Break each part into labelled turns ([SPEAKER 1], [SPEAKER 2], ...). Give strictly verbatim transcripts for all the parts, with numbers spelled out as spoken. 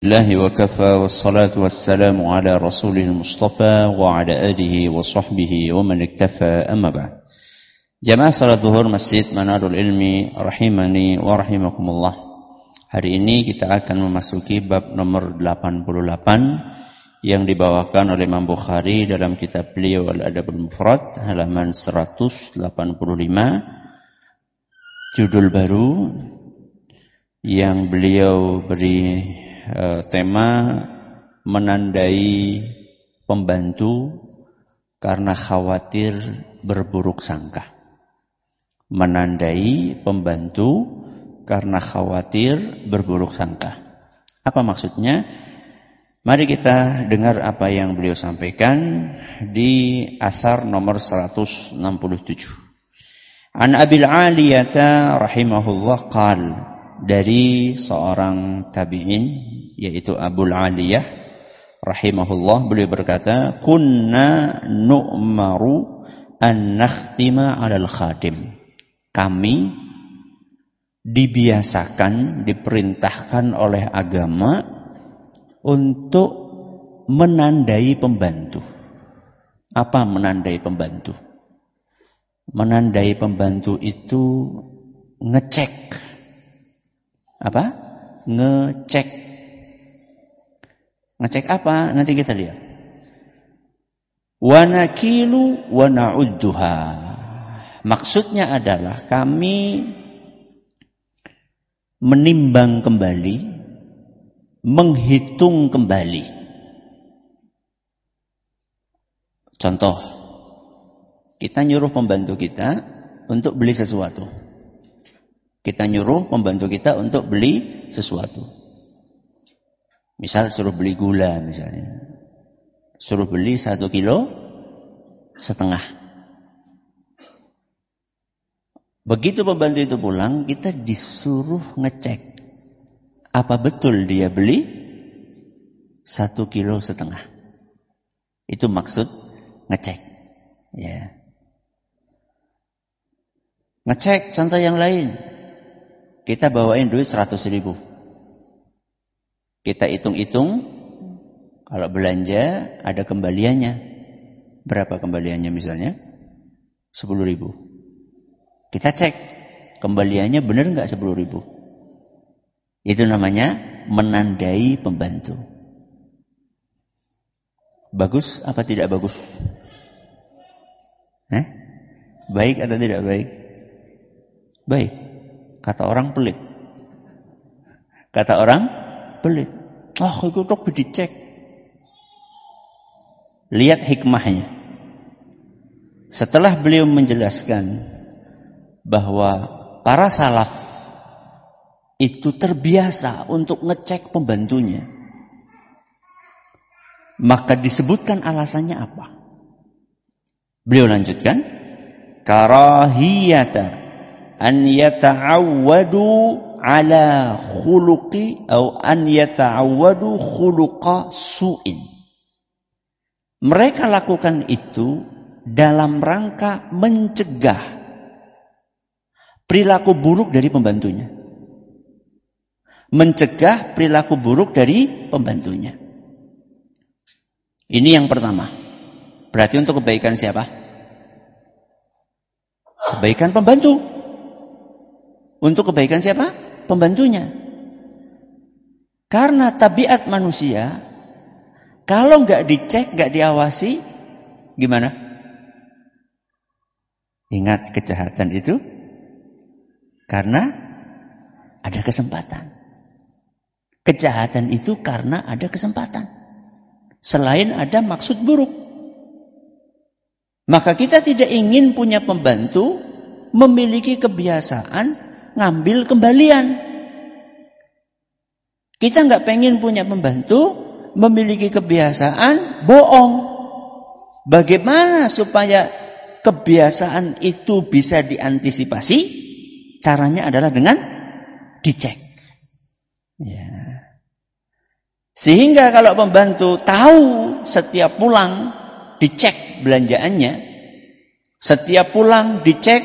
[SPEAKER 1] Alhamdulillahi wa kafa wassalatu wassalamu ala rasulil mustafa wa ala alihi wa sahbihi wa man iktafa amma ba'd. Jamaah salat zuhur Masjid Manarul Ilmi rahimani wa rahimakumullah. Hari ini kita akan memasuki bab nomor delapan puluh delapan yang dibawakan oleh Imam Bukhari dalam kitab beliau Al-Adabul Mufrad halaman seratus delapan puluh lima, judul baru yang beliau beri tema menandai pembantu karena khawatir berburuk sangka. Menandai pembantu karena khawatir berburuk sangka. Apa maksudnya? Mari kita dengar apa yang beliau sampaikan di asar nomor seratus enam puluh tujuh. An Abil Aliyata rahimahullah qal, dari seorang tabi'in yaitu Abul Aliyah rahimahullah, beliau berkata, kunna nu'maru an nakhtima 'alal khadim. Kami dibiasakan, diperintahkan oleh agama untuk menandai pembantu. Apa menandai pembantu? Menandai pembantu itu ngecek. Apa? Ngecek. Ngecek apa? Nanti kita lihat. Wa nakilu wa na'udduha. Maksudnya adalah kami menimbang kembali, menghitung kembali. Contoh, kita nyuruh pembantu kita untuk beli sesuatu. Kita nyuruh pembantu kita untuk beli sesuatu. Misal suruh beli gula misalnya. Suruh beli satu kilo setengah. Begitu pembantu itu pulang, kita disuruh ngecek. Apa betul dia beli satu kilo setengah. Itu maksud ngecek. Ya. Ngecek contoh yang lain. Kita bawain duit seratus ribu. Kita hitung-hitung, kalau belanja ada kembaliannya. Berapa kembaliannya misalnya? sepuluh ribu. Kita cek, kembaliannya benar nggak sepuluh ribu? Itu namanya menandai pembantu. Bagus apa tidak bagus? Eh? Baik atau tidak baik? Baik. Kata orang pelit. Kata orang pelit. Oh, itu tuh dicek. Lihat hikmahnya. Setelah beliau menjelaskan bahwa para salaf itu terbiasa untuk ngecek pembantunya, maka disebutkan alasannya apa? Beliau lanjutkan, karahiyata an yata'awwadu ala khuluqi atau an yata'awwadu khuluqa su'in. Mereka lakukan itu dalam rangka mencegah perilaku buruk dari pembantunya. Mencegah perilaku buruk dari pembantunya. Ini yang pertama. Berarti untuk kebaikan siapa? Kebaikan pembantu. Untuk kebaikan siapa? Pembantunya. Karena tabiat manusia, kalau nggak dicek, nggak diawasi, gimana? Ingat, kejahatan itu karena ada kesempatan. Kejahatan itu karena ada kesempatan. Selain ada maksud buruk. Maka kita tidak ingin punya pembantu memiliki kebiasaan ngambil kembalian. Kita nggak pengen punya pembantu memiliki kebiasaan bohong. Bagaimana supaya kebiasaan itu bisa diantisipasi? Caranya adalah dengan dicek. Ya. Sehingga kalau pembantu tahu setiap pulang dicek belanjaannya, setiap pulang dicek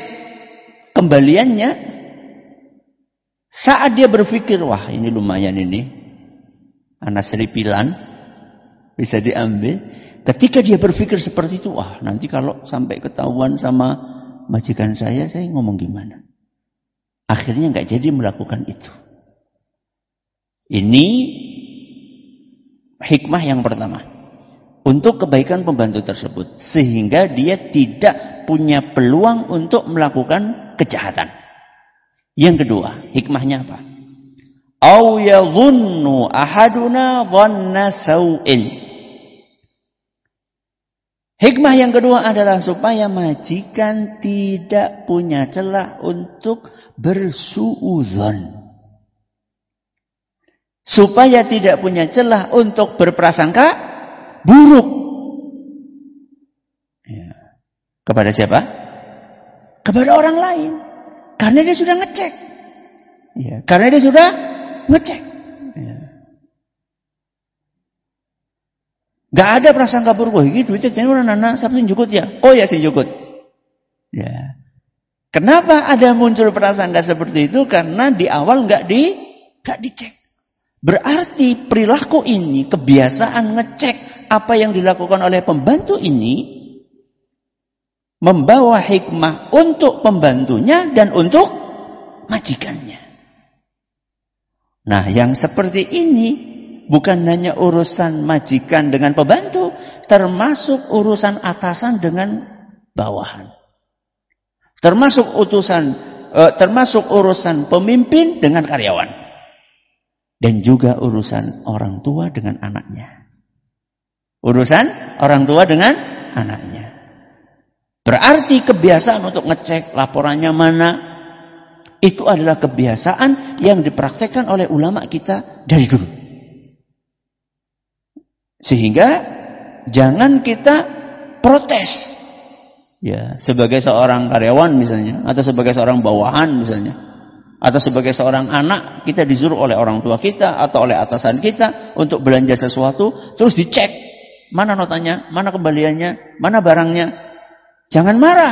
[SPEAKER 1] kembaliannya, saat dia berpikir, wah ini lumayan ini, anak seripilan, bisa diambil. Ketika dia berpikir seperti itu, wah nanti kalau sampai ketahuan sama majikan saya, saya ngomong gimana? Akhirnya nggak jadi melakukan itu. Ini hikmah yang pertama. Untuk kebaikan pembantu tersebut. Sehingga dia tidak punya peluang untuk melakukan kejahatan. Yang kedua, hikmahnya apa? Au yadhunnu ahaduna dhanna sau'in. Hikmah yang kedua adalah supaya majikan tidak punya celah untuk bersuudzon. Supaya tidak punya celah untuk berprasangka buruk. Ya. Kepada siapa? Kepada orang lain. Karena dia sudah ngecek. Ya. Karena dia sudah ngecek. Ya. Gak ada prasangka buruk. Wah, ini duitnya ini orang anak siapa sih jukut ya? Oh ya sih jukut. Ya. Kenapa ada muncul prasangka seperti itu? Karena di awal gak di gak dicek. Berarti perilaku ini, kebiasaan ngecek apa yang dilakukan oleh pembantu ini membawa hikmah untuk pembantunya dan untuk majikannya. Nah, yang seperti ini bukan hanya urusan majikan dengan pembantu, termasuk urusan atasan dengan bawahan. Termasuk utusan eh, termasuk urusan pemimpin dengan karyawan. Dan juga urusan orang tua dengan anaknya. Urusan orang tua dengan anaknya. Berarti kebiasaan untuk ngecek laporannya mana, itu adalah kebiasaan yang dipraktekkan oleh ulama kita dari dulu. Sehingga jangan kita protes. Ya, sebagai seorang karyawan misalnya, atau sebagai seorang bawahan misalnya. Atau sebagai seorang anak, kita disuruh oleh orang tua kita atau oleh atasan kita untuk belanja sesuatu, terus dicek mana notanya, mana kembaliannya, mana barangnya. Jangan marah.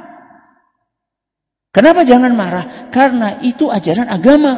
[SPEAKER 1] Kenapa jangan marah? Karena itu ajaran agama.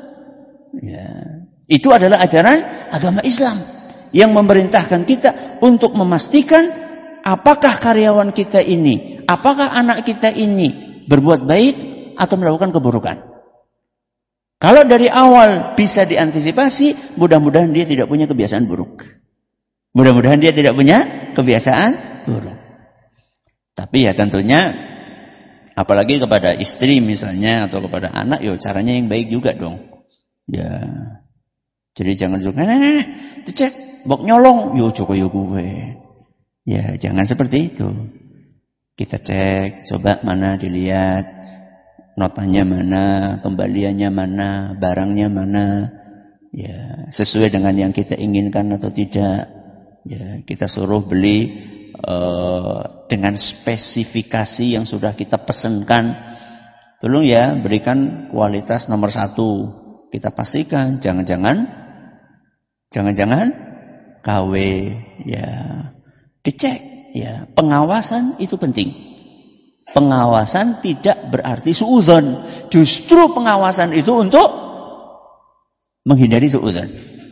[SPEAKER 1] Ya, itu adalah ajaran agama Islam yang memerintahkan kita untuk memastikan apakah karyawan kita ini, apakah anak kita ini berbuat baik atau melakukan keburukan. Kalau dari awal bisa diantisipasi, mudah-mudahan dia tidak punya kebiasaan buruk. Mudah-mudahan dia tidak punya kebiasaan buruk. Tapi ya tentunya, apalagi kepada istri misalnya, atau kepada anak, ya caranya yang baik juga dong. Ya, jadi jangan juga, nah, nah, nah, dicek, bok nyolong, yo cukup yo gue. Ya, jangan seperti itu. Kita cek, coba mana dilihat. Notanya mana, kembaliannya mana, barangnya mana, ya sesuai dengan yang kita inginkan atau tidak. Ya, kita suruh beli uh, dengan spesifikasi yang sudah kita pesankan. Tolong ya, berikan kualitas nomor satu. Kita pastikan, jangan-jangan, jangan-jangan K W. Ya, dicek. Ya, pengawasan itu penting. Pengawasan tidak berarti suudzon. Justru pengawasan itu untuk menghindari suudzon.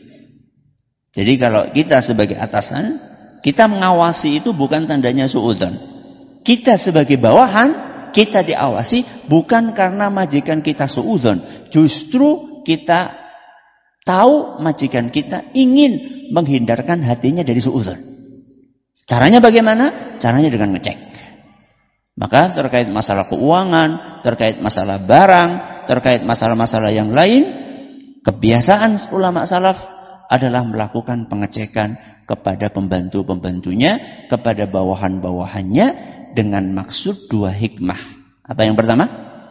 [SPEAKER 1] Jadi kalau kita sebagai atasan, kita mengawasi itu bukan tandanya suudzon. Kita sebagai bawahan, kita diawasi bukan karena majikan kita suudzon. Justru kita tahu majikan kita ingin menghindarkan hatinya dari suudzon. Caranya bagaimana? Caranya dengan ngecek. Maka terkait masalah keuangan, terkait masalah barang, terkait masalah-masalah yang lain, kebiasaan ulama salaf adalah melakukan pengecekan kepada pembantu-pembantunya, kepada bawahan-bawahannya dengan maksud dua hikmah. Apa yang pertama?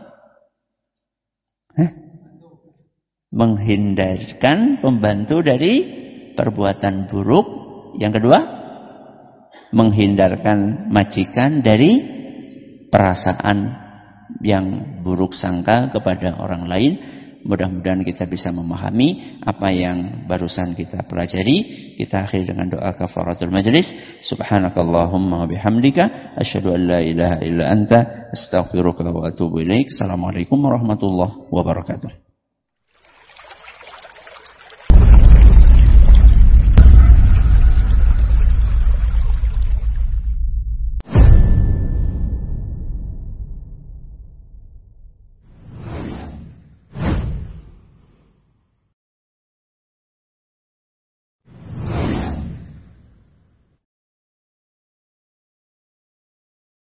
[SPEAKER 1] Hah? Menghindarkan pembantu dari perbuatan buruk. Yang kedua, menghindarkan majikan dari perasaan yang buruk sangka kepada orang lain. Mudah-mudahan kita bisa memahami apa yang barusan kita pelajari. Kita akhiri dengan doa kafaratul majlis. Subhanakallahumma wa bihamdika asyhadu an la ilaha illa anta astaghfiruka wa atubu ilaik. Assalamualaikum warahmatullahi wabarakatuh.